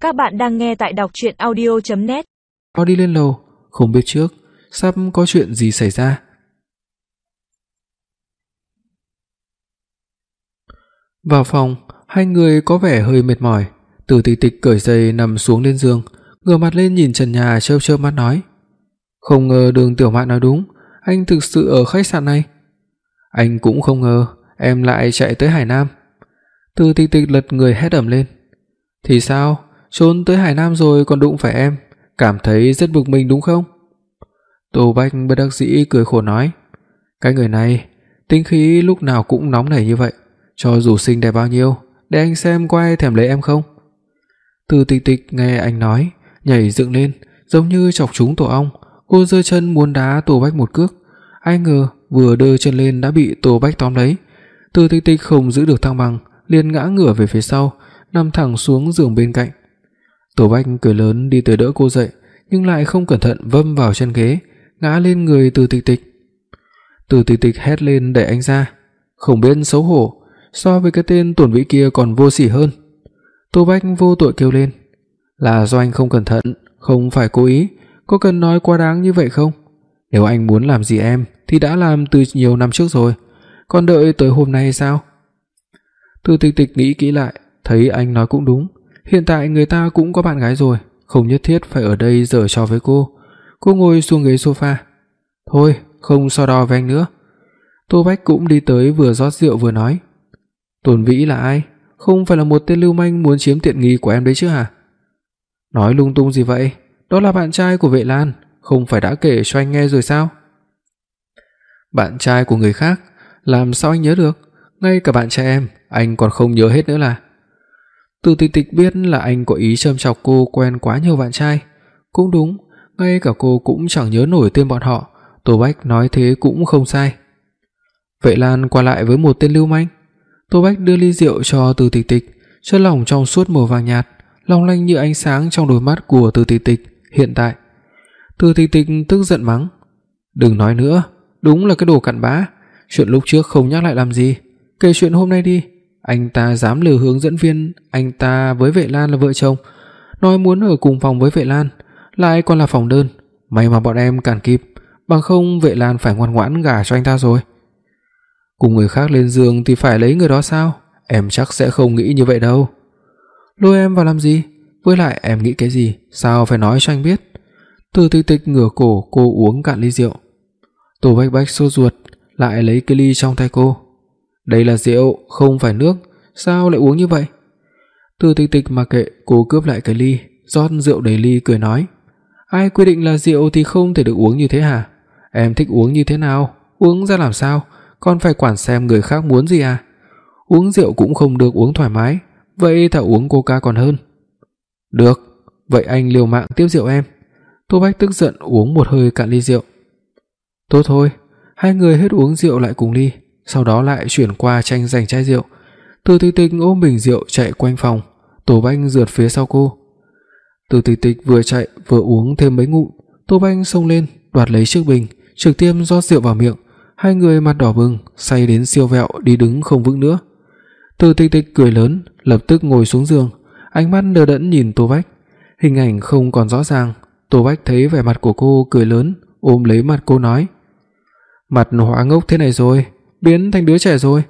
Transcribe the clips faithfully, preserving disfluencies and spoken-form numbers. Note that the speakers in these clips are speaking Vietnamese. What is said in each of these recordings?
Các bạn đang nghe tại đọc truyện audio chấm net. Họ đi lên lầu, không biết trước sắp có chuyện gì xảy ra. Vào phòng, hai người có vẻ hơi mệt mỏi. Từ Tịch Tịch cởi giày nằm xuống lên giường, ngửa mặt lên nhìn trần nhà chớp chớp mắt nói: "Không ngờ Đường Tiểu Mạn nói đúng, anh thực sự ở khách sạn này." "Anh cũng không ngờ em lại chạy tới Hải Nam." Từ Tịch Tịch lật người hét ầm lên: "Thì sao, trốn tới Hải Nam rồi còn đụng phải em, cảm thấy rất bực mình đúng không?" Tô Bách bất đắc dĩ cười khổ nói: "Cái người này, tính khí lúc nào cũng nóng nảy như vậy, cho dù xinh đẹp bao nhiêu, để anh xem có ai thèm lấy em không." Từ Tịch Tịch nghe anh nói, nhảy dựng lên, giống như chọc trúng tổ ong, cô giơ chân muốn đá Tô Bách một cước, ai ngờ vừa đưa chân lên đã bị Tô Bách tóm lấy. Từ Tịch Tịch không giữ được thăng bằng, liền ngã ngửa về phía sau, nằm thẳng xuống giường bên cạnh. Tô Bách cười lớn đi tới đỡ cô dậy, nhưng lại không cẩn thận vâm vào chân ghế, ngã lên người Từ Tịch Tịch. Từ Tịch Tịch hét lên đẩy anh ra, không biết xấu hổ, so với cái tên Tuần Vĩ kia còn vô sỉ hơn. Tô Bách vô tội kêu lên: "Là do anh không cẩn thận, không phải cố ý, có cần nói quá đáng như vậy không? Nếu anh muốn làm gì em thì đã làm từ nhiều năm trước rồi, còn đợi tới hôm nay sao?" Từ Tịch Tịch nghĩ kỹ lại, thấy anh nói cũng đúng, hiện tại người ta cũng có bạn gái rồi, không nhất thiết phải ở đây giở trò với cô. Cô ngồi xuống ghế sofa. "Thôi, không so đo với anh nữa." Tô Bách cũng đi tới vừa rót rượu vừa nói: "Tuần Vĩ là ai? Không phải là một tên lưu manh muốn chiếm tiện nghi của em đấy chứ hả?" "Nói lung tung gì vậy? Đó là bạn trai của Vệ Lan, không phải đã kể cho anh nghe rồi sao?" "Bạn trai của người khác, làm sao anh nhớ được? Ngay cả bạn trai em, anh còn không nhớ hết nữa là." Từ Tịch Tịch biết là anh có ý châm chọc cô quen quá nhiều bạn trai. Cũng đúng, ngay cả cô cũng chẳng nhớ nổi tên bọn họ, Tô Bách nói thế cũng không sai. Vệ Lan qua lại với một tên lưu manh. Tô Bách đưa ly rượu cho Từ Tịch Tịch, chất lỏng trong suốt màu vàng nhạt, long lanh như ánh sáng trong đôi mắt của Từ Tịch Tịch hiện tại. Từ Tịch Tịch tức giận mắng: "Đừng nói nữa, đúng là cái đồ cặn bã, chuyện lúc trước không nhắc lại làm gì, kể chuyện hôm nay đi. Anh ta dám lừa hướng dẫn viên anh ta với Vệ Lan là vợ chồng, nói muốn ở cùng phòng với Vệ Lan, lại còn là phòng đơn. May mà bọn em cản kịp, bằng không Vệ Lan phải ngoan ngoãn gả cho anh ta rồi. Cùng người khác lên giường thì phải lấy người đó sao? Em chắc sẽ không nghĩ như vậy đâu. Lôi em vào làm gì? Với lại em nghĩ cái gì, sao phải nói cho anh biết." Từ Tịch Tịch ngửa cổ cô uống cạn ly rượu. Tô Bách Bách sốt ruột, lại lấy cái ly trong tay cô. "Đây là rượu, không phải nước, sao lại uống như vậy?" Từ Tịch Tịch mặc kệ, cô cướp lại cái ly, rót rượu đầy ly cười nói: "Ai quy định là rượu thì không thể được uống như thế hả? Em thích uống như thế nào, uống ra làm sao, còn phải quản xem người khác muốn gì à? Uống rượu cũng không được uống thoải mái, vậy thà uống Coca còn hơn." "Được, vậy anh liều mạng tiếp rượu em." Tô Bách tức giận uống một hơi cạn ly rượu. "Tốt thôi." Hai người hết uống rượu lại cùng ly, sau đó lại chuyển qua tranh giành chai rượu. Từ Tịch Tịch ôm bình rượu chạy quanh phòng, Tô Bách rượt phía sau cô. Từ Tịch Tịch vừa chạy vừa uống thêm mấy ngụm, Tô Bách xông lên đoạt lấy chiếc bình, trực tiếp rót rượu vào miệng. Hai người mặt đỏ bừng, say đến siêu vẹo đi đứng không vững nữa. Từ Tịch Tịch cười lớn, lập tức ngồi xuống giường, ánh mắt đờ đẫn nhìn Tô Bách. Hình ảnh không còn rõ ràng, Tô Bách thấy vẻ mặt của cô cười lớn, ôm lấy mặt cô nói: "Mặt hóa ngốc thế này rồi, biến thành đứa trẻ rồi."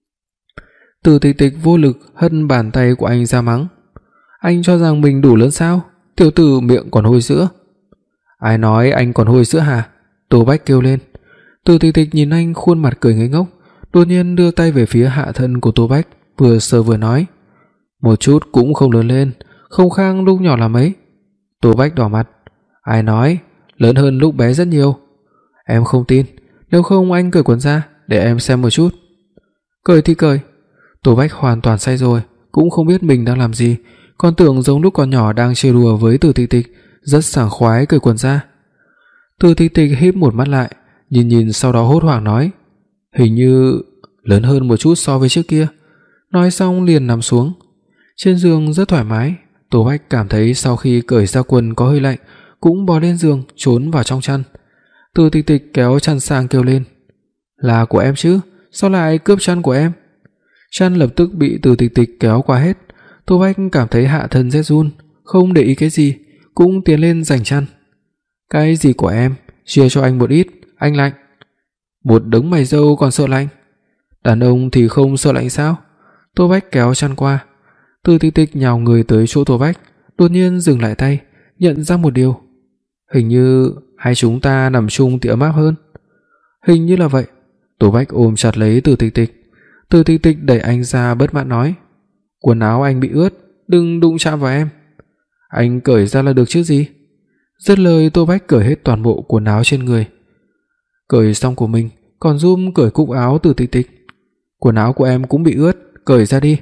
Từ Tịch Tịch vô lực hất bàn tay của anh ra mắng: "Anh cho rằng mình đủ lớn sao? Tiểu tử miệng còn hôi sữa." "Ai nói anh còn hôi sữa hả?" Tô Bách kêu lên. Từ Tịch Tịch nhìn anh khuôn mặt cười ngây ngốc, đột nhiên đưa tay về phía hạ thân của Tô Bách, vừa sờ vừa nói: "Một chút cũng không lớn lên, không khác lúc nhỏ là mấy." Tô Bách đỏ mặt: "Ai nói, lớn hơn lúc bé rất nhiều." "Em không tin, nếu không anh cởi quần ra để em xem một chút." "Cởi thì cởi." Tô Bách hoàn toàn say rồi, cũng không biết mình đang làm gì, còn tưởng giống lúc còn nhỏ đang chơi đùa với Từ Tịch Tịch, rất sảng khoái cởi quần ra. Từ Tịch Tịch híp một mắt lại, nhìn nhìn sau đó hốt hoảng nói: "Hình như lớn hơn một chút so với trước kia." Nói xong liền nằm xuống. Trên giường rất thoải mái, Tô Bách cảm thấy sau khi cởi ra quần có hơi lạnh, cũng bò lên giường trốn vào trong chăn. Từ Tịch Tịch kéo chăn sang kêu lên: "Là của em chứ, sao lại cướp chăn của em?" Chăn lập tức bị Từ Tịch Tịch kéo qua hết. Tô Bách cảm thấy hạ thân rét run, không để ý cái gì, cũng tiến lên giành chăn. "Cái gì của em, chia cho anh một ít, anh lạnh." "Một đống mày râu còn sợ lạnh? Đàn ông thì không sợ lạnh sao?" Tô Bách kéo chăn qua. Từ Tịch Tịch nhào người tới chỗ Tô Bách, đột nhiên dừng lại tay, nhận ra một điều. "Hình như hai chúng ta nằm chung thì ấm áp hơn." "Hình như là vậy." Tô Bách ôm chặt lấy Từ Tịch Tịch. Từ Tịch Tịch đẩy anh ra bất mãn nói: "Quần áo anh bị ướt, đừng đụng chạm vào em." "Anh cởi ra là được chứ gì." Dứt lời, Tô Bách cởi hết toàn bộ quần áo trên người. Cởi xong của mình, còn giúp cởi cúc áo Từ Tịch Tịch. "Quần áo của em cũng bị ướt, cởi ra đi."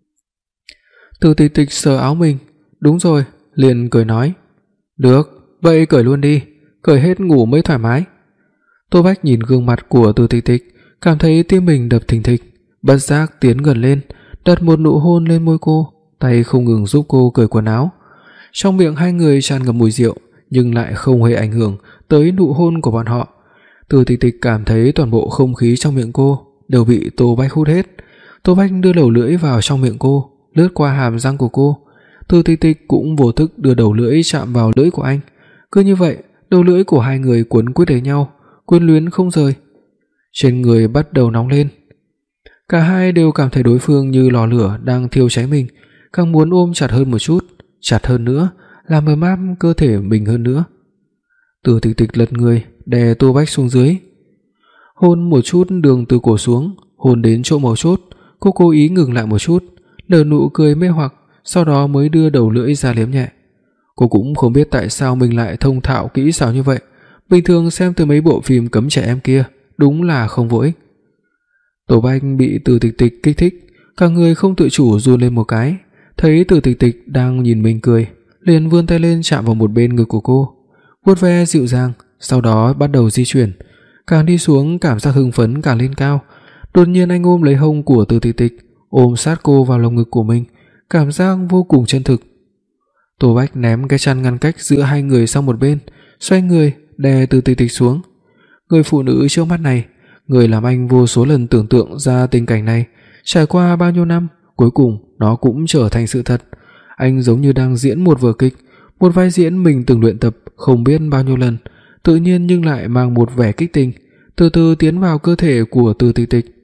Từ Tịch Tịch sờ áo mình, đúng rồi, liền cười nói: "Được, vậy cởi luôn đi, cởi hết ngủ mới thoải mái." Tô Bách nhìn gương mặt của Từ Tịch Tịch, cảm thấy tim mình đập thình thịch, bất giác tiến gần lên, đặt một nụ hôn lên môi cô, tay không ngừng giúp cô cởi quần áo. Trong miệng hai người tràn ngập mùi rượu, nhưng lại không hề ảnh hưởng tới nụ hôn của bọn họ. Từ Tịch Tịch cảm thấy toàn bộ không khí trong miệng cô đều bị Tô Bách hút hết. Tô Bách đưa đầu lưỡi vào trong miệng cô, lướt qua hàm răng của cô. Từ Tịch Tịch cũng vô thức đưa đầu lưỡi chạm vào lưỡi của anh. Cứ như vậy, đầu lưỡi của hai người quấn quýt lấy nhau, quyến luyến không rời. Trên người bắt đầu nóng lên. Cả hai đều cảm thấy đối phương như lò lửa đang thiêu cháy mình, càng muốn ôm chặt hơn một chút, chặt hơn nữa, làm ấm áp cơ thể mình hơn nữa. Từ Tịch Tịch lật người, đè Tô Bách xuống dưới. Hôn một chút đường từ cổ xuống, hôn đến chỗ mấu chốt, cô cố ý ngừng lại một chút, nở nụ cười mê hoặc, sau đó mới đưa đầu lưỡi ra liếm nhẹ. Cô cũng không biết tại sao mình lại thông thạo kỹ xảo như vậy, bình thường xem từ mấy bộ phim cấm trẻ em kia, đúng là không vô ích. Tô Bách bị Từ Tịch Tịch kích thích, cả người không tự chủ run lên một cái, thấy Từ Tịch Tịch đang nhìn mình cười, liền vươn tay lên chạm vào một bên ngực của cô, vuốt ve dịu dàng, sau đó bắt đầu di chuyển. Càng đi xuống, cảm giác hưng phấn càng lên cao. Đột nhiên anh ôm lấy hông của Từ Tịch Tịch, ôm sát cô vào lồng ngực của mình, cảm giác vô cùng chân thực. Tô Bách ném cái chăn ngăn cách giữa hai người sang một bên, xoay người đè Từ Tịch Tịch xuống. Người phụ nữ trước mắt này, người làm anh vô số lần tưởng tượng ra tình cảnh này, trải qua bao nhiêu năm, cuối cùng nó cũng trở thành sự thật. Anh giống như đang diễn một vở kịch, một vai diễn mình từng luyện tập không biết bao nhiêu lần, tự nhiên nhưng lại mang một vẻ kích tình, từ từ tiến vào cơ thể của Từ Tịch Tịch.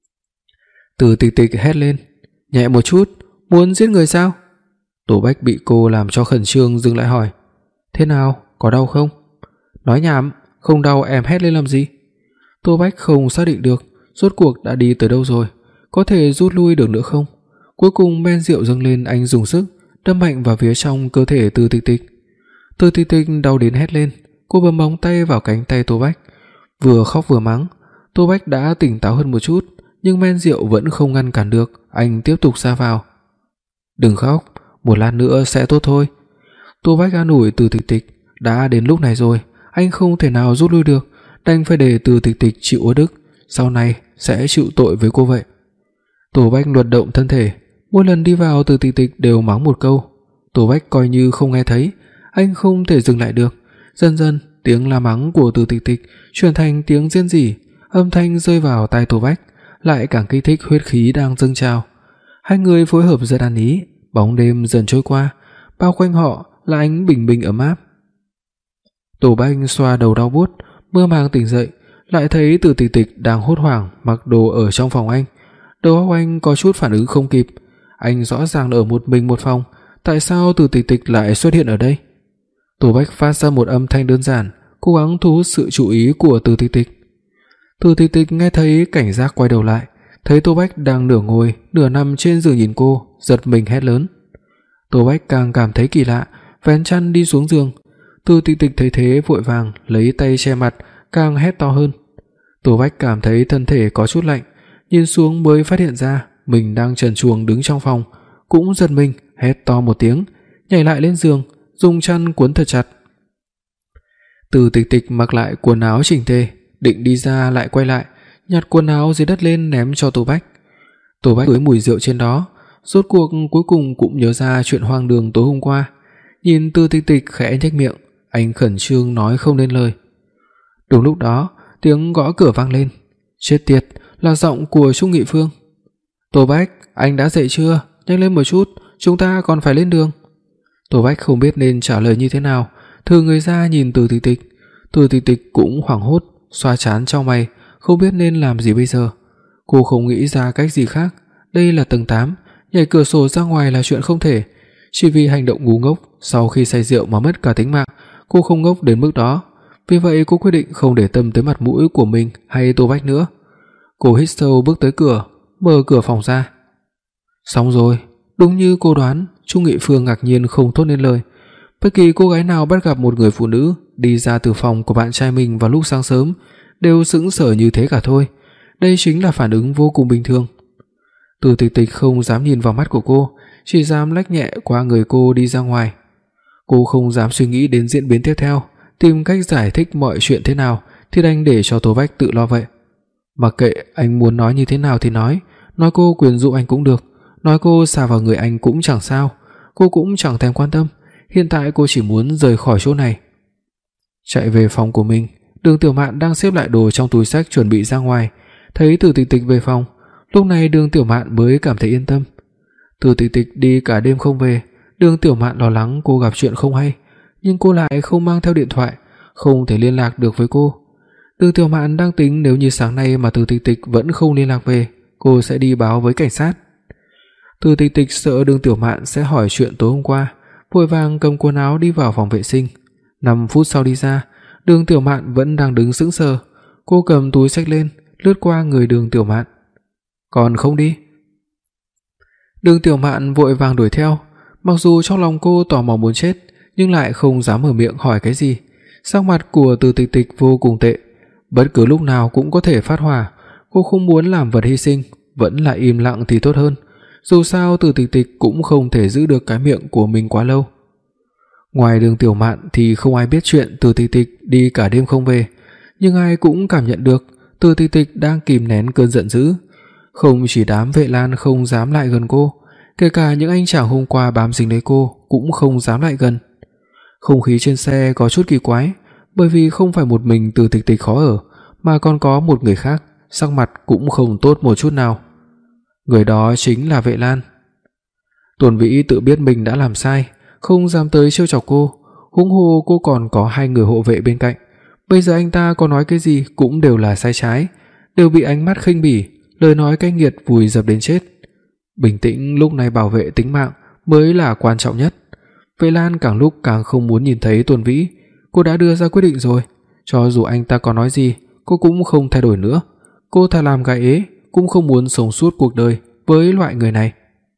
Từ Tịch Tịch hét lên: "Nhẹ một chút, muốn giết người sao?" Tô Bách bị cô làm cho khẩn trương, dừng lại hỏi: "Thế nào, có đau không?" "Nói nhảm, không đau em hét lên làm gì?" Tô Bách không xác định được rốt cuộc đã đi tới đâu rồi, có thể rút lui được nữa không. Cuối cùng men rượu dâng lên, anh dùng sức đâm mạnh vào phía trong cơ thể Từ Tịch Tịch. Từ Tịch Tịch đau đến hét lên, cô bấm móng tay vào cánh tay Tô Bách, vừa khóc vừa mắng. Tô Bách đã tỉnh táo hơn một chút, nhưng men rượu vẫn không ngăn cản được, anh tiếp tục sa vào. "Đừng khóc, một lát nữa sẽ tốt thôi." Tô Bách an ủi Từ Tịch Tịch, đã đến lúc này rồi, anh không thể nào rút lui được, đành phải để Từ Tịch Tịch chịu uất ức, sau này sẽ chịu tội với cô vậy. Tô Bách luật động thân thể, mỗi lần đi vào Từ Tịch Tịch đều mắng một câu. Tô Bách coi như không nghe thấy, anh không thể dừng lại được. Dần dần, tiếng la mắng của Từ Tịch Tịch chuyển thành tiếng rên rỉ, âm thanh rơi vào tai Tô Bách, lại càng kích thích huyết khí đang dâng trào. Hai người phối hợp rất ăn ý, bóng đêm dần trôi qua, bao quanh họ là ánh bình minh ấm áp. Tô Bách xoa đầu đau buốt, mơ màng tỉnh dậy, lại thấy Từ Tịch Tịch đang hốt hoảng mặc đồ ở trong phòng anh. Đầu óc anh có chút phản ứng không kịp, anh rõ ràng ở một mình một phòng, tại sao Từ Tịch Tịch lại xuất hiện ở đây? Tô Bách phát ra một âm thanh đơn giản, cố gắng thu hút sự chú ý của Từ Tịch Tịch. Từ Tịch Tịch nghe thấy cảnh giác quay đầu lại, thấy Tô Bách đang nửa ngồi, nửa nằm trên giường nhìn cô, giật mình hét lớn. Tô Bách càng cảm thấy kỳ lạ, vén chăn đi xuống giường. Từ Tịch Tịch thấy thế vội vàng lấy tay che mặt, càng hét to hơn. Tô Bách cảm thấy thân thể có chút lạnh, nhìn xuống mới phát hiện ra mình đang trần truồng đứng trong phòng, cũng giật mình hét to một tiếng, nhảy lại lên giường, dùng chăn cuốn thật chặt. Từ Tịch Tịch mặc lại quần áo chỉnh tề, định đi ra lại quay lại, nhặt quần áo dưới đất lên ném cho Tô Bách. Tô Bách ngửi mùi rượu trên đó, rốt cuộc cuối cùng cũng nhớ ra chuyện hoang đường tối hôm qua. Nhìn Từ Tịch Tịch khẽ nhếch miệng, anh khẩn trương nói không nên lời. Đúng lúc đó, tiếng gõ cửa vang lên. Chết tiệt, là giọng của Trung Nghị Phương. "Tô Bách, anh đã dậy chưa? Nhanh lên một chút, chúng ta còn phải lên đường." Tô Bách không biết nên trả lời như thế nào, thừ người ra nhìn Từ Tịch Tịch. Từ Tịch Tịch cũng hoảng hốt, xoa trán chau mày, không biết nên làm gì bây giờ. Cô không nghĩ ra cách gì khác, đây là tầng tám, nhảy cửa sổ ra ngoài là chuyện không thể. Chỉ vì hành động ngu ngốc sau khi say rượu mà mất cả tính mạng, cô không ngốc đến mức đó. Vì vậy cô quyết định không để tâm tới mặt mũi của mình hay Tô Bách nữa. Cô hít sâu bước tới cửa, mở cửa phòng ra. Xong rồi, đúng như cô đoán, Trung Nghị Phương ngạc nhiên không thốt nên lời. Bất kỳ cô gái nào bắt gặp một người phụ nữ đi ra từ phòng của bạn trai mình vào lúc sáng sớm đều sững sờ như thế cả thôi. Đây chính là phản ứng vô cùng bình thường. Từ Tịch Tịch không dám nhìn vào mắt của cô, chỉ dám lách nhẹ qua người cô đi ra ngoài. Cô không dám suy nghĩ đến diễn biến tiếp theo, tìm cách giải thích mọi chuyện thế nào thì đành để cho Tô Bách tự lo vậy. Mặc kệ anh muốn nói như thế nào thì nói, nói cô quyến rũ anh cũng được, nói cô xà vào người anh cũng chẳng sao, cô cũng chẳng thèm quan tâm. Hiện tại cô chỉ muốn rời khỏi chỗ này. Chạy về phòng của mình, Đường Tiểu Mạn đang xếp lại đồ trong túi xách chuẩn bị ra ngoài, thấy Từ Tịch Tịch về phòng, lúc này Đường Tiểu Mạn mới cảm thấy yên tâm. Từ Tịch Tịch đi cả đêm không về, Đường Tiểu Mạn lo lắng cô gặp chuyện không hay, nhưng cô lại không mang theo điện thoại, không thể liên lạc được với cô. Đường Tiểu Mạn đang tính nếu như sáng nay mà Từ Tịch Tịch vẫn không liên lạc về, cô sẽ đi báo với cảnh sát. Từ Tịch Tịch sợ Đường Tiểu Mạn sẽ hỏi chuyện tối hôm qua, vội vàng cầm quần áo đi vào phòng vệ sinh. năm phút sau đi ra, Đường Tiểu Mạn vẫn đang đứng sững sờ. Cô cầm túi xách lên, lướt qua người Đường Tiểu Mạn. "Còn không đi?" Đường Tiểu Mạn vội vàng đuổi theo, mặc dù trong lòng cô tò mò muốn chết, nhưng lại không dám mở miệng hỏi cái gì. Sắc mặt của Từ Tịch Tịch vô cùng tệ, bất cứ lúc nào cũng có thể phát hỏa. Cô không muốn làm vật hy sinh, vẫn là im lặng thì tốt hơn. Dù sao Từ Tịch Tịch cũng không thể giữ được cái miệng của mình quá lâu. Ngoài Đường Tiểu Mạn thì không ai biết chuyện Từ Tịch Tịch đi cả đêm không về, nhưng ai cũng cảm nhận được Từ Tịch Tịch đang kìm nén cơn giận dữ. Không chỉ đám vệ lan không dám lại gần cô, kể cả những anh chàng hôm qua bám dính lấy cô cũng không dám lại gần. Không khí trên xe có chút kỳ quái, bởi vì không phải một mình Từ Tịch Tịch khó ở, mà còn có một người khác, sắc mặt cũng không tốt một chút nào. Người đó chính là Vệ Lan. Tuần Vĩ tự biết mình đã làm sai, không dám tới trêu chọc cô, huống hồ cô còn có hai người hộ vệ bên cạnh. Bây giờ anh ta có nói cái gì cũng đều là sai trái, đều bị ánh mắt khinh bỉ, lời nói cay nghiệt vùi dập đến chết. Bình tĩnh lúc này bảo vệ tính mạng mới là quan trọng nhất. Vệ Lan càng lúc càng không muốn nhìn thấy Tuần Vĩ, cô đã đưa ra quyết định rồi, cho dù anh ta có nói gì, cô cũng không thay đổi nữa. Cô thà làm gái ế cũng không muốn sống suốt cuộc đời với loại người này.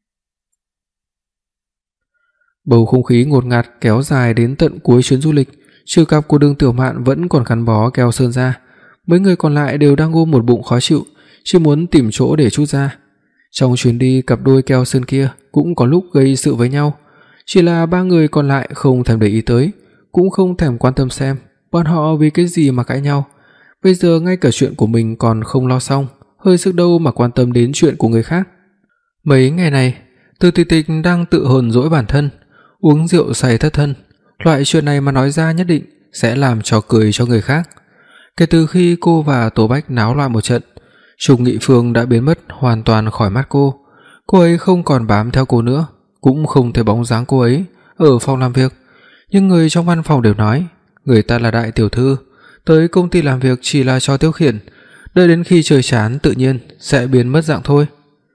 Bầu không khí ngột ngạt kéo dài đến tận cuối chuyến du lịch, trừ cặp của Đường Tiểu Mạn vẫn còn gắn bó keo sơn ra, mấy người còn lại đều đang ôm một bụng khó chịu, chỉ muốn tìm chỗ để trút ra. Trong chuyến đi, cặp đôi keo sơn kia cũng có lúc gây sự với nhau, chỉ là ba người còn lại không thèm để ý tới, cũng không thèm quan tâm xem bọn họ vì cái gì mà cãi nhau. Bây giờ ngay cả chuyện của mình còn không lo xong, hơi sức đâu mà quan tâm đến chuyện của người khác. Mấy ngày này, Từ Tịch Tịch đang tự hờn dỗi bản thân, uống rượu say thất thân. Loại chuyện này mà nói ra nhất định sẽ làm trò cười cho người khác. Kể từ khi cô và Tô Bách náo loạn một trận, Trục Nghị Phương đã biến mất hoàn toàn khỏi mắt cô. Cô ấy không còn bám theo cô nữa, cũng không thấy bóng dáng cô ấy ở phòng làm việc. Nhưng người trong văn phòng đều nói, người ta là đại tiểu thư, tới công ty làm việc chỉ là cho tiêu khiển, đợi đến khi trời chán tự nhiên sẽ biến mất dạng thôi.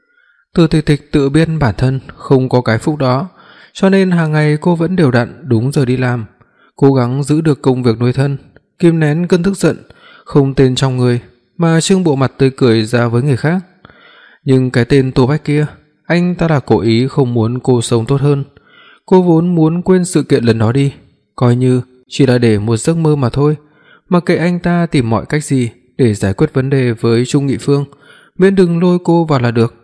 Từ Tịch Tịch tự biết bản thân không có cái phúc đó, cho nên hàng ngày cô vẫn đều đặn đúng giờ đi làm, cố gắng giữ được công việc nuôi thân, kìm nén cơn tức giận không tên trong người mà trưng bộ mặt tươi cười ra với người khác. Nhưng cái tên Tô Bách kia, anh ta là cố ý không muốn cô sống tốt hơn. Cô vốn muốn quên sự kiện lần đó đi, coi như chỉ là để một giấc mơ mà thôi, mặc kệ anh ta tìm mọi cách gì để giải quyết vấn đề với Trung Nghị Phương, miễn đừng lôi cô vào là được.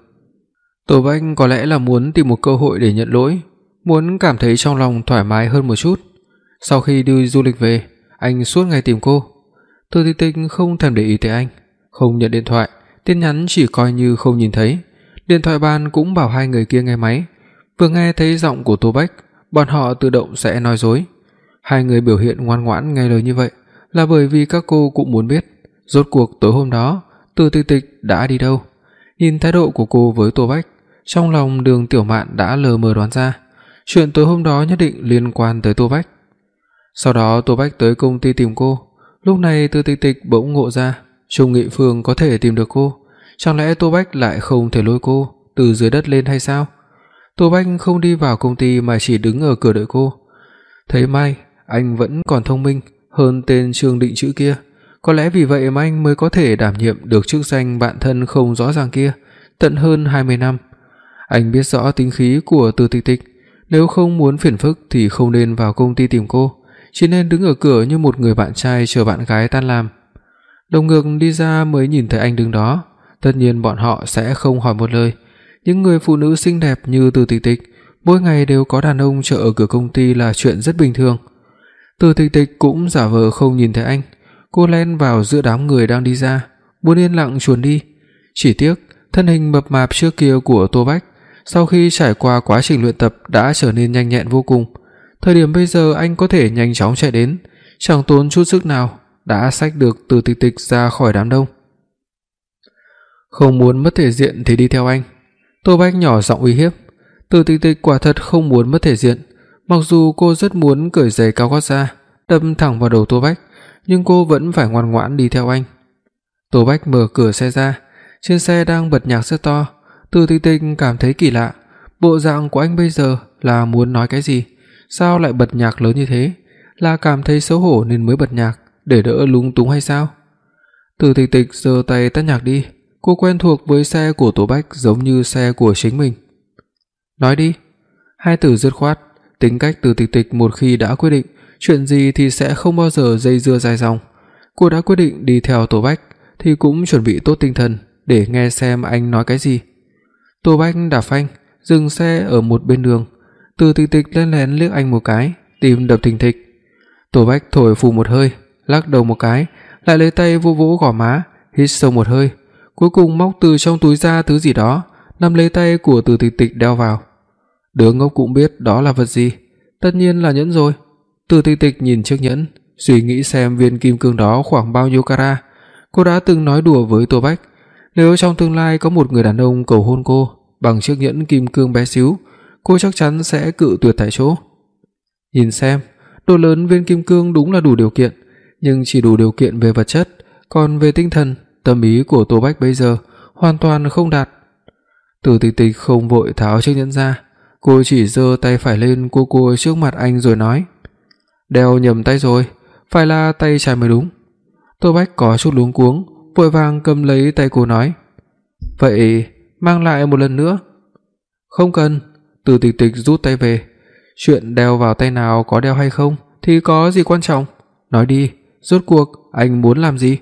Tô Bách có lẽ là muốn tìm một cơ hội để nhận lỗi, muốn cảm thấy trong lòng thoải mái hơn một chút. Sau khi đi du lịch về, anh suốt ngày tìm cô. Từ Tịch Tịch không thèm để ý tới anh, không nhận điện thoại, tin nhắn chỉ coi như không nhìn thấy. Điện thoại bàn cũng bảo hai người kia nghe máy. Vừa nghe thấy giọng của Tô Bách, bọn họ tự động sẽ nói dối. Hai người biểu hiện ngoan ngoãn nghe lời như vậy là bởi vì các cô cũng muốn biết rốt cuộc tối hôm đó Từ Tịch Tịch đã đi đâu. Nhìn thái độ của cô với Tô Bách, trong lòng Đường Tiểu Mạn đã lờ mờ đoán ra. chuyện tối hôm đó nhất định liên quan tới Tô Bách. Sau đó Tô Bách tới công ty tìm cô, lúc này Từ Tịch Tịch bỗng ngộ ra, Trung Nghị Phương có thể tìm được cô, chẳng lẽ Tô Bách lại không thể lôi cô từ dưới đất lên hay sao? Tô Bách không đi vào công ty mà chỉ đứng ở cửa đợi cô. Thấy may, anh vẫn còn thông minh hơn tên Trương Định Trữ kia, có lẽ vì vậy mà anh mới có thể đảm nhiệm được chức danh bạn thân không rõ ràng kia tận hơn hai mươi năm. Anh biết rõ tính khí của Từ Tịch Tịch, nếu không muốn phiền phức thì không nên vào công ty tìm cô, chỉ nên đứng ở cửa như một người bạn trai chờ bạn gái tan làm. Đồng ngược đi ra mới nhìn thấy anh đứng đó, tất nhiên bọn họ sẽ không hỏi một lời. Những người phụ nữ xinh đẹp như Từ Tịch Tịch, mỗi ngày đều có đàn ông chờ ở cửa công ty là chuyện rất bình thường. Từ Tịch Tịch cũng giả vờ không nhìn thấy anh, cô len vào giữa đám người đang đi ra, muốn yên lặng chuồn đi. Chỉ tiếc, thân hình mập mạp trước kia của Tô Bách, sau khi trải qua quá trình luyện tập đã trở nên nhanh nhẹn vô cùng. Thời điểm bây giờ anh có thể nhanh chóng chạy đến, chẳng tốn chút sức nào đã xách được Từ Tịch Tịch ra khỏi đám đông. Không muốn mất thể diện thì đi theo anh, Tô Bách nhỏ giọng uy hiếp. Từ Tịch Tịch quả thật không muốn mất thể diện, mặc dù cô rất muốn cởi giày cao gót ra, đâm thẳng vào đầu Tô Bách, nhưng cô vẫn phải ngoan ngoãn đi theo anh. Tô Bách mở cửa xe ra, trên xe đang bật nhạc rất to. Từ Tịch Tịch cảm thấy kỳ lạ, bộ dạng của anh bây giờ là muốn nói cái gì, sao lại bật nhạc lớn như thế? Là cảm thấy xấu hổ nên mới bật nhạc để đỡ lúng túng hay sao? Từ Tịch Tịch giơ tay tắt nhạc đi, cô quen thuộc với xe của Tô Bách giống như xe của chính mình. Nói đi. Hai từ dứt khoát, tính cách Từ Tịch Tịch một khi đã quyết định, chuyện gì thì sẽ không bao giờ dây dưa dài dòng. Cô đã quyết định đi theo Tô Bách thì cũng chuẩn bị tốt tinh thần để nghe xem anh nói cái gì. Tô Bách đạp phanh, dừng xe ở một bên đường. Từ Tịch Tịch lén lén liếc anh một cái, tim đập thình thịch. Tô Bách thổi phù một hơi, lắc đầu một cái, lại lấy tay vỗ vỗ gò má, hít sâu một hơi, cuối cùng móc từ trong túi ra thứ gì đó, nắm lấy tay của Từ Tịch Tịch đeo vào. Đứa ngốc cũng biết đó là vật gì, tất nhiên là nhẫn rồi. Từ Tịch Tịch nhìn chiếc nhẫn, suy nghĩ xem viên kim cương đó khoảng bao nhiêu carat. Cô đã từng nói đùa với Tô Bách, nếu trong tương lai có một người đàn ông cầu hôn cô bằng chiếc nhẫn kim cương bé xíu, cô chắc chắn sẽ cự tuyệt tại chỗ. Nhìn xem, độ lớn viên kim cương đúng là đủ điều kiện, nhưng chỉ đủ điều kiện về vật chất, còn về tinh thần, tâm ý của Tô Bách bây giờ hoàn toàn không đạt. Từ Tịch Tịch không vội tháo chiếc nhẫn ra, cô chỉ giơ tay phải lên cua cua trước mặt anh rồi nói: "Đeo nhầm tay rồi, phải là tay trái mới đúng." Tô Bách có chút luống cuống, vội vàng cầm lấy tay cô nói: "Vậy mang lại một lần nữa." "Không cần." Từ Tịch Tịch rút tay về. "Chuyện đeo vào tay nào có đeo hay không thì có gì quan trọng, nói đi, rốt cuộc anh muốn làm gì?"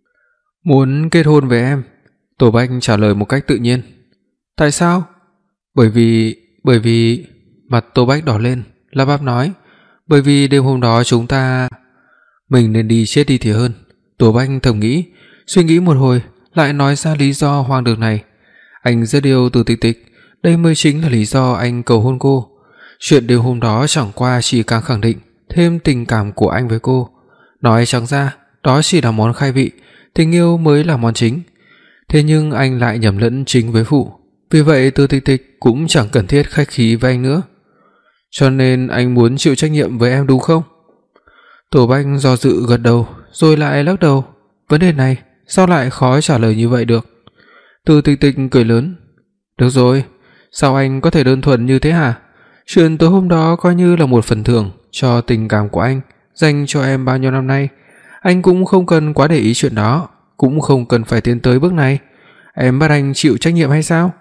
"Muốn kết hôn với em." Tô Bách trả lời một cách tự nhiên. "Tại sao?" "Bởi vì, bởi vì..." Mặt Tô Bách đỏ lên, lắp bắp nói: "Bởi vì đêm hôm đó chúng ta..." Mình nên đi chết đi thì hơn, Tô Bách thầm nghĩ, suy nghĩ một hồi lại nói ra lý do hoang đường này. Anh rất yêu Từ Tịch Tịch, đây mới chính là lý do anh cầu hôn cô. Chuyện đêm hôm đó chẳng qua chỉ càng khẳng định thêm tình cảm của anh với cô. Nói trắng ra, đó chỉ là món khai vị, tình yêu mới là món chính. Thế nhưng anh lại nhầm lẫn chính với phụ, vì vậy Từ Tịch Tịch cũng chẳng cần thiết khách khí với anh nữa. Cho nên anh muốn chịu trách nhiệm với em đúng không? Tô Bách do dự gật đầu, rồi lại lắc đầu. Vấn đề này sao lại khó trả lời như vậy được? Từ Tịch Tịch cười lớn. Được rồi, sao anh có thể đơn thuần như thế hả? Chuyện tối hôm đó coi như là một phần thưởng cho tình cảm của anh dành cho em bao nhiêu năm nay. Anh cũng không cần quá để ý chuyện đó, cũng không cần phải tiến tới bước này. Em bắt anh chịu trách nhiệm hay sao?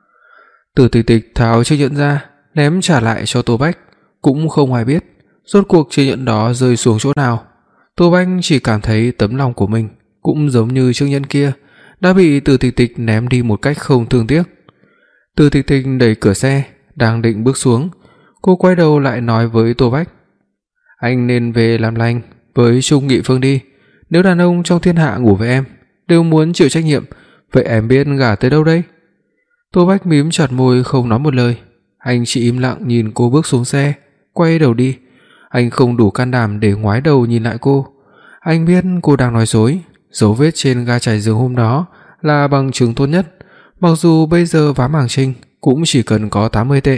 Từ Tịch Tịch tháo chiếc nhẫn ra, ném trả lại cho Tô Bách, cũng không ai biết rốt cuộc chiếc nhẫn đó rơi xuống chỗ nào. Tô Bách chỉ cảm thấy tấm lòng của mình cũng giống như chiếc nhẫn kia đã bị Từ Tịch Tịch ném đi một cách không thương tiếc. Từ Tịch Tịch đẩy cửa xe, đang định bước xuống, cô quay đầu lại nói với Tô Bách: "Anh nên về làm lành với Trung Nghị Phương đi, nếu đàn ông trong thiên hạ ngủ với em đều muốn chịu trách nhiệm, vậy em biết gả tới đâu đây?" Tô Bách mím chặt môi không nói một lời, anh chỉ im lặng nhìn cô bước xuống xe, quay đầu đi. Anh không đủ can đảm để ngoái đầu nhìn lại cô. Anh biết cô đang nói dối, dấu vết trên ga trải giường hôm đó là bằng chứng tốt nhất. Mặc dù bây giờ vá màng trinh cũng chỉ cần có tám mươi tệ,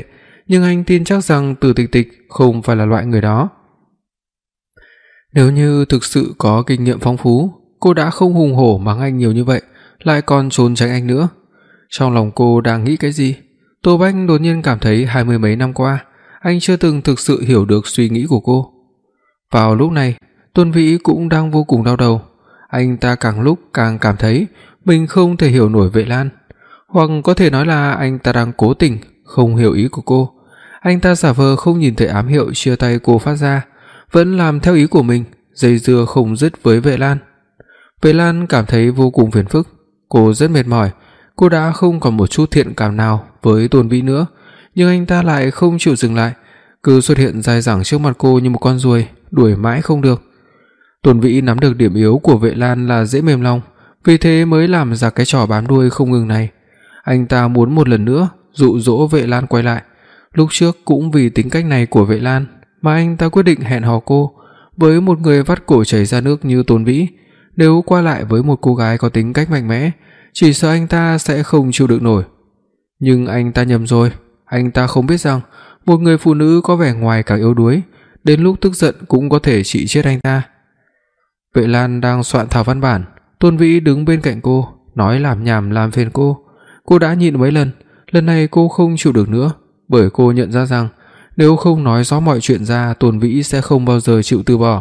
nhưng anh tin chắc rằng Từ Tịch Tịch không phải là loại người đó. Nếu như thực sự có kinh nghiệm phong phú, cô đã không hùng hổ mắng anh nhiều như vậy, lại còn trốn tránh anh nữa. Trong lòng cô đang nghĩ cái gì? Tô Bách đột nhiên cảm thấy hai mươi mấy năm qua, anh chưa từng thực sự hiểu được suy nghĩ của cô. Vào lúc này, Tôn Vĩ cũng đang vô cùng đau đầu. Anh ta càng lúc càng cảm thấy mình không thể hiểu nổi Vệ Lan, hoặc có thể nói là anh ta đang cố tình không hiểu ý của cô. Anh ta giả vờ không nhìn thấy ám hiệu chia tay cô phát ra, vẫn làm theo ý của mình, dây dưa không dứt với Vệ Lan. Vệ Lan cảm thấy vô cùng phiền phức, cô rất mệt mỏi, cô đã không còn một chút thiện cảm nào với Tôn Vĩ nữa, nhưng anh ta lại không chịu dừng lại, cứ xuất hiện dai dẳng trước mặt cô như một con ruồi, đuổi mãi không được. Tôn Vĩ nắm được điểm yếu của Vệ Lan là dễ mềm lòng, vì thế mới làm ra cái trò bám đuôi không ngừng này. Anh ta muốn một lần nữa dụ dỗ Vệ Lan quay lại. Lúc trước cũng vì tính cách này của Vệ Lan mà anh ta quyết định hẹn hò cô. Với một người vắt cổ chảy ra nước như Tôn Vĩ, nếu qua lại với một cô gái có tính cách mạnh mẽ, chỉ sợ anh ta sẽ không chịu đựng nổi. Nhưng anh ta nhầm rồi, anh ta không biết rằng một người phụ nữ có vẻ ngoài càng yếu đuối, đến lúc tức giận cũng có thể trị chết anh ta. Vệ Lan đang soạn thảo văn bản, Tôn Vĩ đứng bên cạnh cô, nói lảm nhảm làm phiền cô. Cô đã nhịn mấy lần, lần này cô không chịu được nữa, bởi cô nhận ra rằng nếu không nói rõ mọi chuyện ra, Tôn Vĩ sẽ không bao giờ chịu từ bỏ.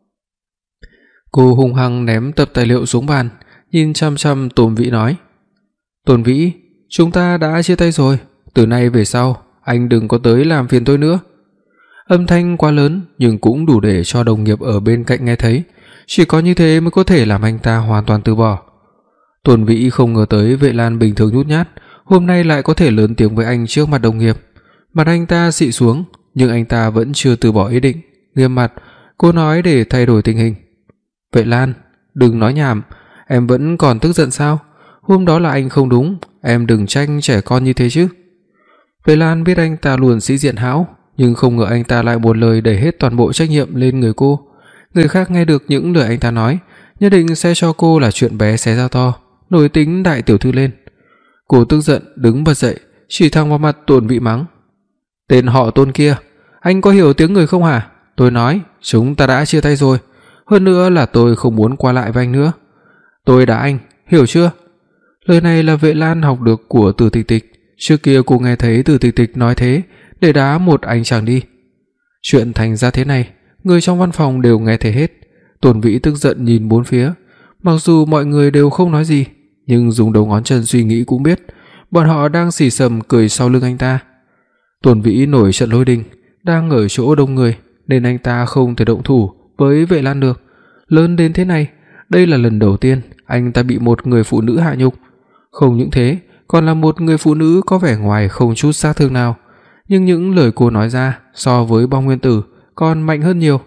Cô hung hăng ném tập tài liệu xuống bàn, nhìn chăm chăm Tôn Vĩ nói: "Tôn Vĩ, chúng ta đã chia tay rồi, từ nay về sau anh đừng có tới làm phiền tôi nữa." Âm thanh quá lớn nhưng cũng đủ để cho đồng nghiệp ở bên cạnh nghe thấy, chỉ có như thế mới có thể làm anh ta hoàn toàn từ bỏ. Tôn Vĩ không ngờ tới Vệ Lan bình thường nhút nhát, hôm nay lại có thể lớn tiếng với anh trước mặt đồng nghiệp. Mặt anh ta xị xuống, nhưng anh ta vẫn chưa từ bỏ ý định, nghiêm mặt, cô nói để thay đổi tình hình: "Vệ Lan, đừng nói nhảm, em vẫn còn tức giận sao? Hôm đó là anh không đúng, em đừng tranh trẻ con như thế chứ." Vệ Lan biết anh ta luôn sĩ diện hão, nhưng không ngờ anh ta lại một lời đẩy hết toàn bộ trách nhiệm lên người cô. Người khác nghe được những lời anh ta nói, nhất định sẽ cho cô là chuyện bé xé ra to, nổi tính đại tiểu thư lên. Cô tức giận đứng bật dậy, chỉ thẳng vào mặt Tôn Vĩ mắng: "Tên họ Tôn kia, anh có hiểu tiếng người không hả? Tôi nói, chúng ta đã chia tay rồi, hơn nữa là tôi không muốn qua lại với anh nữa. Tôi đã anh, hiểu chưa?" Lời này là Vệ Lan học được của Từ Tịch Tịch, trước kia cô nghe thấy Từ Tịch Tịch nói thế để đá một anh chàng đi. Chuyện thành ra thế này, người trong văn phòng đều nghe thấy hết. Tôn Vĩ tức giận nhìn bốn phía, mặc dù mọi người đều không nói gì, nhưng dùng đầu ngón chân suy nghĩ cũng biết, bọn họ đang xì xầm cười sau lưng anh ta. Tôn Vĩ nổi trận lôi đình, đang ở chỗ đông người nên anh ta không thể động thủ với Vệ Lan được. Lớn đến thế này, đây là lần đầu tiên anh ta bị một người phụ nữ hạ nhục. Không những thế, còn là một người phụ nữ có vẻ ngoài không chút sát thương nào, nhưng những lời cô nói ra so với bom nguyên tử còn mạnh hơn nhiều.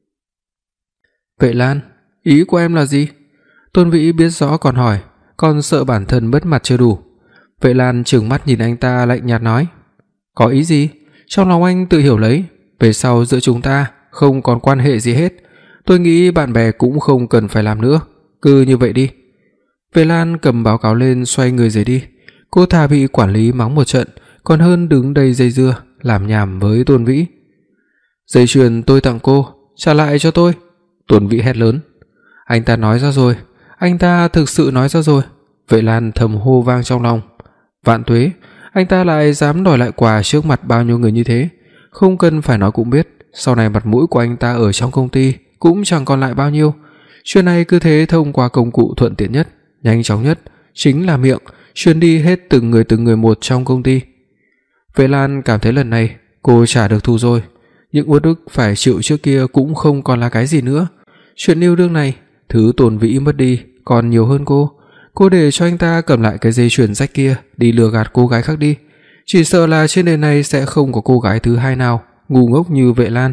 "Vệ Lan, ý của em là gì?" Tôn Vĩ biết rõ còn hỏi, còn sợ bản thân mất mặt chưa đủ. Vệ Lan trừng mắt nhìn anh ta lạnh nhạt nói: "Có ý gì? Trong lòng anh tự hiểu lấy, về sau giữa chúng ta không còn quan hệ gì hết. Tôi nghĩ bạn bè cũng không cần phải làm nữa, cứ như vậy đi." Vệ Lan cầm báo cáo lên xoay người rời đi. Cô thà bị quản lý mắng một trận còn hơn đứng đây dây dưa làm nhảm với Tôn Vĩ. "Dây chuyền tôi tặng cô, trả lại cho tôi." Tôn Vĩ hét lớn. Anh ta nói ra rồi, anh ta thực sự nói ra rồi. Vệ Lan thầm hô vang trong lòng: "Vạn tuế, anh ta lại dám đòi lại quà trước mặt bao nhiêu người như thế, không cần phải nói cũng biết, sau này mặt mũi của anh ta ở trong công ty cũng chẳng còn lại bao nhiêu. Chuyện này cứ thế thông qua công cụ thuận tiện nhất, nhanh chóng nhất chính là miệng, truyền đi hết từng người từng người một trong công ty." Vệ Lan cảm thấy lần này cô trả được thù rồi, những uất ức phải chịu trước kia cũng không còn là cái gì nữa. Chuyện yêu đương này, thứ Tôn Vĩ mất đi còn nhiều hơn cô. Cô để cho anh ta cầm lại cái dây chuyền rách kia đi lừa gạt cô gái khác đi, chỉ sợ là trên đời này sẽ không có cô gái thứ hai nào ngu ngốc như Vệ Lan.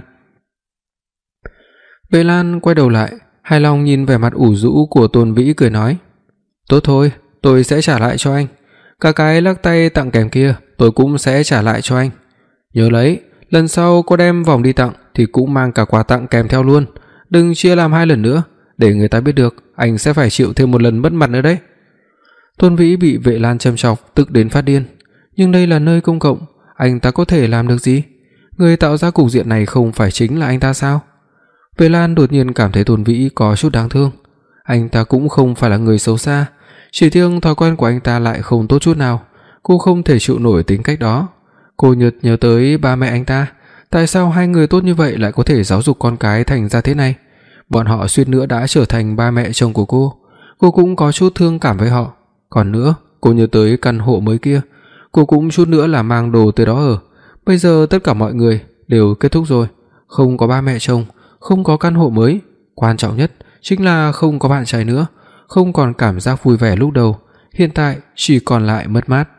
Vệ Lan quay đầu lại, hài lòng nhìn vẻ mặt ủ rũ của Tôn Vĩ cười nói: "Tốt thôi, tôi sẽ trả lại cho anh. Cả cái lắc tay tặng kèm kia tôi cũng sẽ trả lại cho anh. Nhớ lấy, lần sau có đem vòng đi tặng thì cũng mang cả quà tặng kèm theo luôn, đừng chia làm hai lần nữa, để người ta biết được anh sẽ phải chịu thêm một lần mất mặt nữa đấy." Tôn Vĩ bị Vệ Lan châm chọc tức đến phát điên, nhưng đây là nơi công cộng, anh ta có thể làm được gì? Người tạo ra cục diện này không phải chính là anh ta sao? Vệ Lan đột nhiên cảm thấy Tôn Vĩ có chút đáng thương. Anh ta cũng không phải là người xấu xa, chỉ tiếc thói quen của anh ta lại không tốt chút nào. Cô không thể chịu nổi tính cách đó. Cô nhớ nhớ tới ba mẹ anh ta, tại sao hai người tốt như vậy lại có thể giáo dục con cái thành ra thế này? Bọn họ suýt nữa đã trở thành ba mẹ chồng của cô. Cô cũng có chút thương cảm với họ. Còn nữa, cô nhớ tới căn hộ mới kia, cô cũng chút nữa là mang đồ tới đó ở. Bây giờ tất cả mọi người đều kết thúc rồi, không có ba mẹ chồng, không có căn hộ mới, quan trọng nhất chính là không có bạn trai nữa, không còn cảm giác vui vẻ lúc đầu, hiện tại chỉ còn lại mất mát.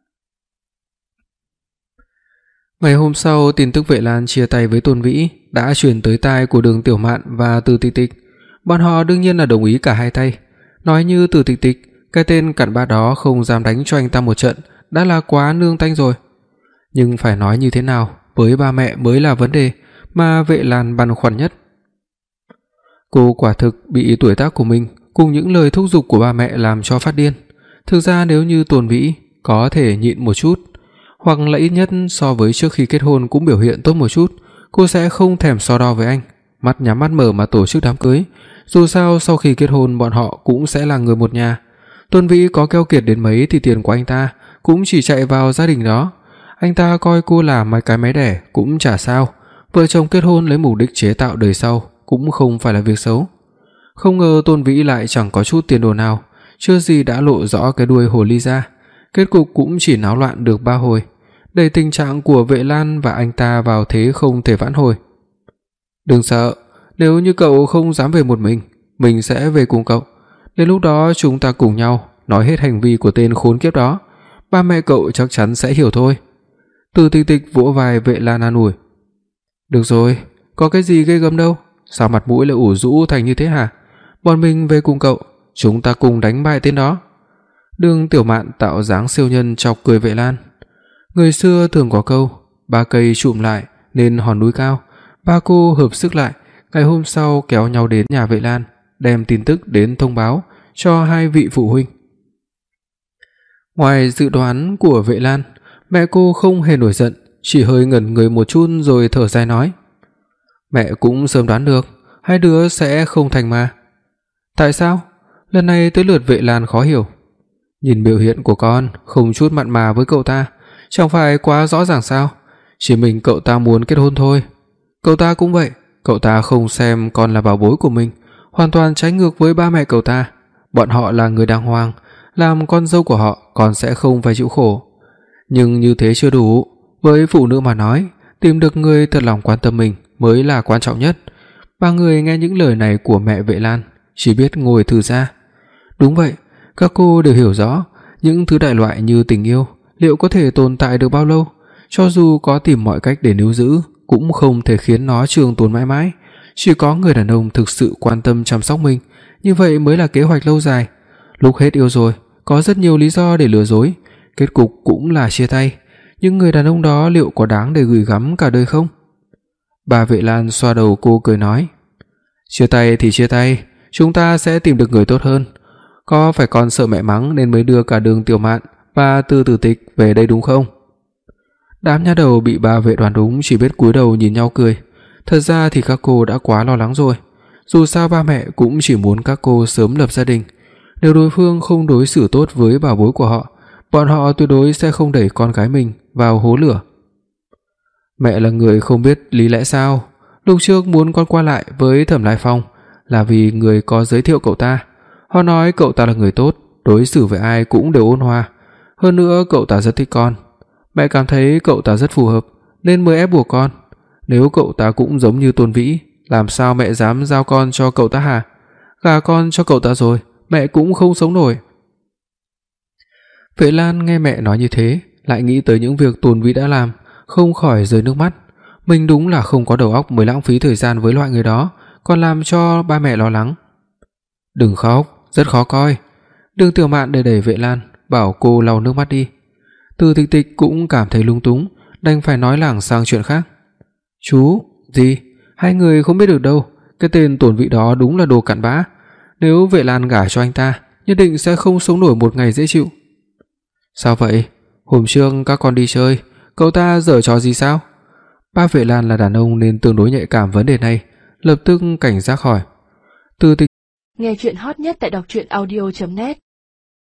Ngày hôm sau, tin tức Vệ Lan chia tay với Tôn Vĩ đã truyền tới tai của Đường Tiểu Mạn và Từ Tịch Tịch. Bọn họ đương nhiên là đồng ý cả hai tay. Nói như Từ Tịch Tịch, cái tên cặn bã đó không dám đánh cho anh ta một trận đã là quá nương tanh rồi. Nhưng phải nói như thế nào, với ba mẹ mới là vấn đề mà Vệ Lan băn khoăn nhất. Cô quả thực bị tuổi tác của mình cùng những lời thúc giục của ba mẹ làm cho phát điên. Thực ra nếu như Tôn Vĩ có thể nhịn một chút, hoặc là ít nhất so với trước khi kết hôn cũng biểu hiện tốt một chút, cô sẽ không thèm so đo với anh, mắt nhắm mắt mở mà tổ chức đám cưới. Dù sao sau khi kết hôn bọn họ cũng sẽ là người một nhà. Tôn Vĩ có keo kiệt đến mấy thì tiền của anh ta cũng chỉ chạy vào gia đình đó. Anh ta coi cô là mấy cái máy đẻ cũng chả sao. Vợ chồng kết hôn lấy mục đích chế tạo đời sau cũng không phải là việc xấu. Không ngờ Tôn Vĩ lại chẳng có chút tiền đồ nào, chưa gì đã lộ rõ cái đuôi hồ ly ra. Kết cục cũng chỉ náo loạn được ba hồi, đẩy tình trạng của Vệ Lan và anh ta vào thế không thể vãn hồi. Đừng sợ, nếu như cậu không dám về một mình, mình sẽ về cùng cậu. Đến lúc đó chúng ta cùng nhau nói hết hành vi của tên khốn kiếp đó, ba mẹ cậu chắc chắn sẽ hiểu thôi. Từ Tịch Tịch vỗ vai Vệ Lan an ủi. Được rồi, có cái gì ghê gớm đâu, sao mặt mũi lại ủ rũ thành như thế hả? Bọn mình về cùng cậu, chúng ta cùng đánh bại tên đó. Đường Tiểu Mạn tạo dáng siêu nhân chọc cười Vệ Lan. Người xưa thường có câu, ba cây chụm lại nên hòn núi cao. Ba cô hợp sức lại, ngày hôm sau kéo nhau đến nhà Vệ Lan, đem tin tức đến thông báo cho hai vị phụ huynh. Ngoài dự đoán của Vệ Lan, mẹ cô không hề nổi giận, chỉ hơi ngẩn người một chút rồi thở dài nói: "Mẹ cũng sớm đoán được, hai đứa sẽ không thành mà." "Tại sao?" Lần này tới lượt Vệ Lan khó hiểu. Nhìn biểu hiện của con không chút mặn mà với cậu ta, chẳng phải quá rõ ràng sao? Chỉ mình cậu ta muốn kết hôn thôi. Cậu ta cũng vậy, cậu ta không xem con là bảo bối của mình, hoàn toàn trái ngược với ba mẹ cậu ta. Bọn họ là người đàng hoàng, làm con dâu của họ con sẽ không phải chịu khổ. Nhưng như thế chưa đủ, với phụ nữ mà nói, tìm được người thật lòng quan tâm mình mới là quan trọng nhất. Ba người nghe những lời này của mẹ Vệ Lan, chỉ biết ngồi thư ra. Đúng vậy, các cô đều hiểu rõ, những thứ đại loại như tình yêu liệu có thể tồn tại được bao lâu, cho dù có tìm mọi cách để níu giữ cũng không thể khiến nó trường tồn mãi mãi. Chỉ có người đàn ông thực sự quan tâm chăm sóc mình, như vậy mới là kế hoạch lâu dài. Lúc hết yêu rồi, có rất nhiều lý do để lừa dối, kết cục cũng là chia tay, nhưng người đàn ông đó liệu có đáng để gửi gắm cả đời không? Bà Vệ Lan xoa đầu cô cười nói: "Chia tay thì chia tay, chúng ta sẽ tìm được người tốt hơn. Có phải con sợ mẹ mắng nên mới đưa cả Đường Tiểu Mạn và Từ Tử Tịch về đây đúng không?" Đám nha đầu bị bà Vệ đoán đúng chỉ biết cúi đầu nhìn nhau cười. Thật ra thì các cô đã quá lo lắng rồi. Dù sao ba mẹ cũng chỉ muốn các cô sớm lập gia đình. Nếu đối phương không đối xử tốt với bảo bối của họ, bọn họ tuyệt đối sẽ không đẩy con gái mình vào hố lửa. Mẹ là người không biết lý lẽ sao? Lúc trước muốn con qua lại với Thẩm Lai Phong là vì người có giới thiệu cậu ta. Họ nói cậu ta là người tốt, đối xử với ai cũng đều ôn hòa. Hơn nữa cậu ta rất thích con. Mẹ cảm thấy cậu ta rất phù hợp nên mới ép buộc con. Nếu cậu ta cũng giống như Tôn Vĩ, làm sao mẹ dám giao con cho cậu ta hả? Gả con cho cậu ta rồi, mẹ cũng không sống nổi." Vệ Lan nghe mẹ nói như thế, lại nghĩ tới những việc Tôn Vĩ đã làm, không khỏi rơi nước mắt. Mình đúng là không có đầu óc mới lãng phí thời gian với loại người đó, còn làm cho ba mẹ lo lắng. "Đừng khóc, rất khó coi." Đường Tiểu Mạn đẩy đẩy Vệ Lan, bảo cô lau nước mắt đi. Từ Tịch Tịch cũng cảm thấy lung túng, đành phải nói lảng sang chuyện khác. "Chú, gì? Hai người không biết được đâu, cái tên Tôn Vĩ đó đúng là đồ cặn bã. Nếu Vệ Lan gả cho anh ta, nhất định sẽ không sống nổi một ngày dễ chịu." "Sao vậy? Hôm trước các con đi chơi, cậu ta giở trò gì sao? Ba Vệ Lan là đàn ông nên tương đối nhạy cảm vấn đề này, lập tức cảnh giác hỏi. Từ Tịch Nghe truyện hot nhất tại đọc truyện audio chấm net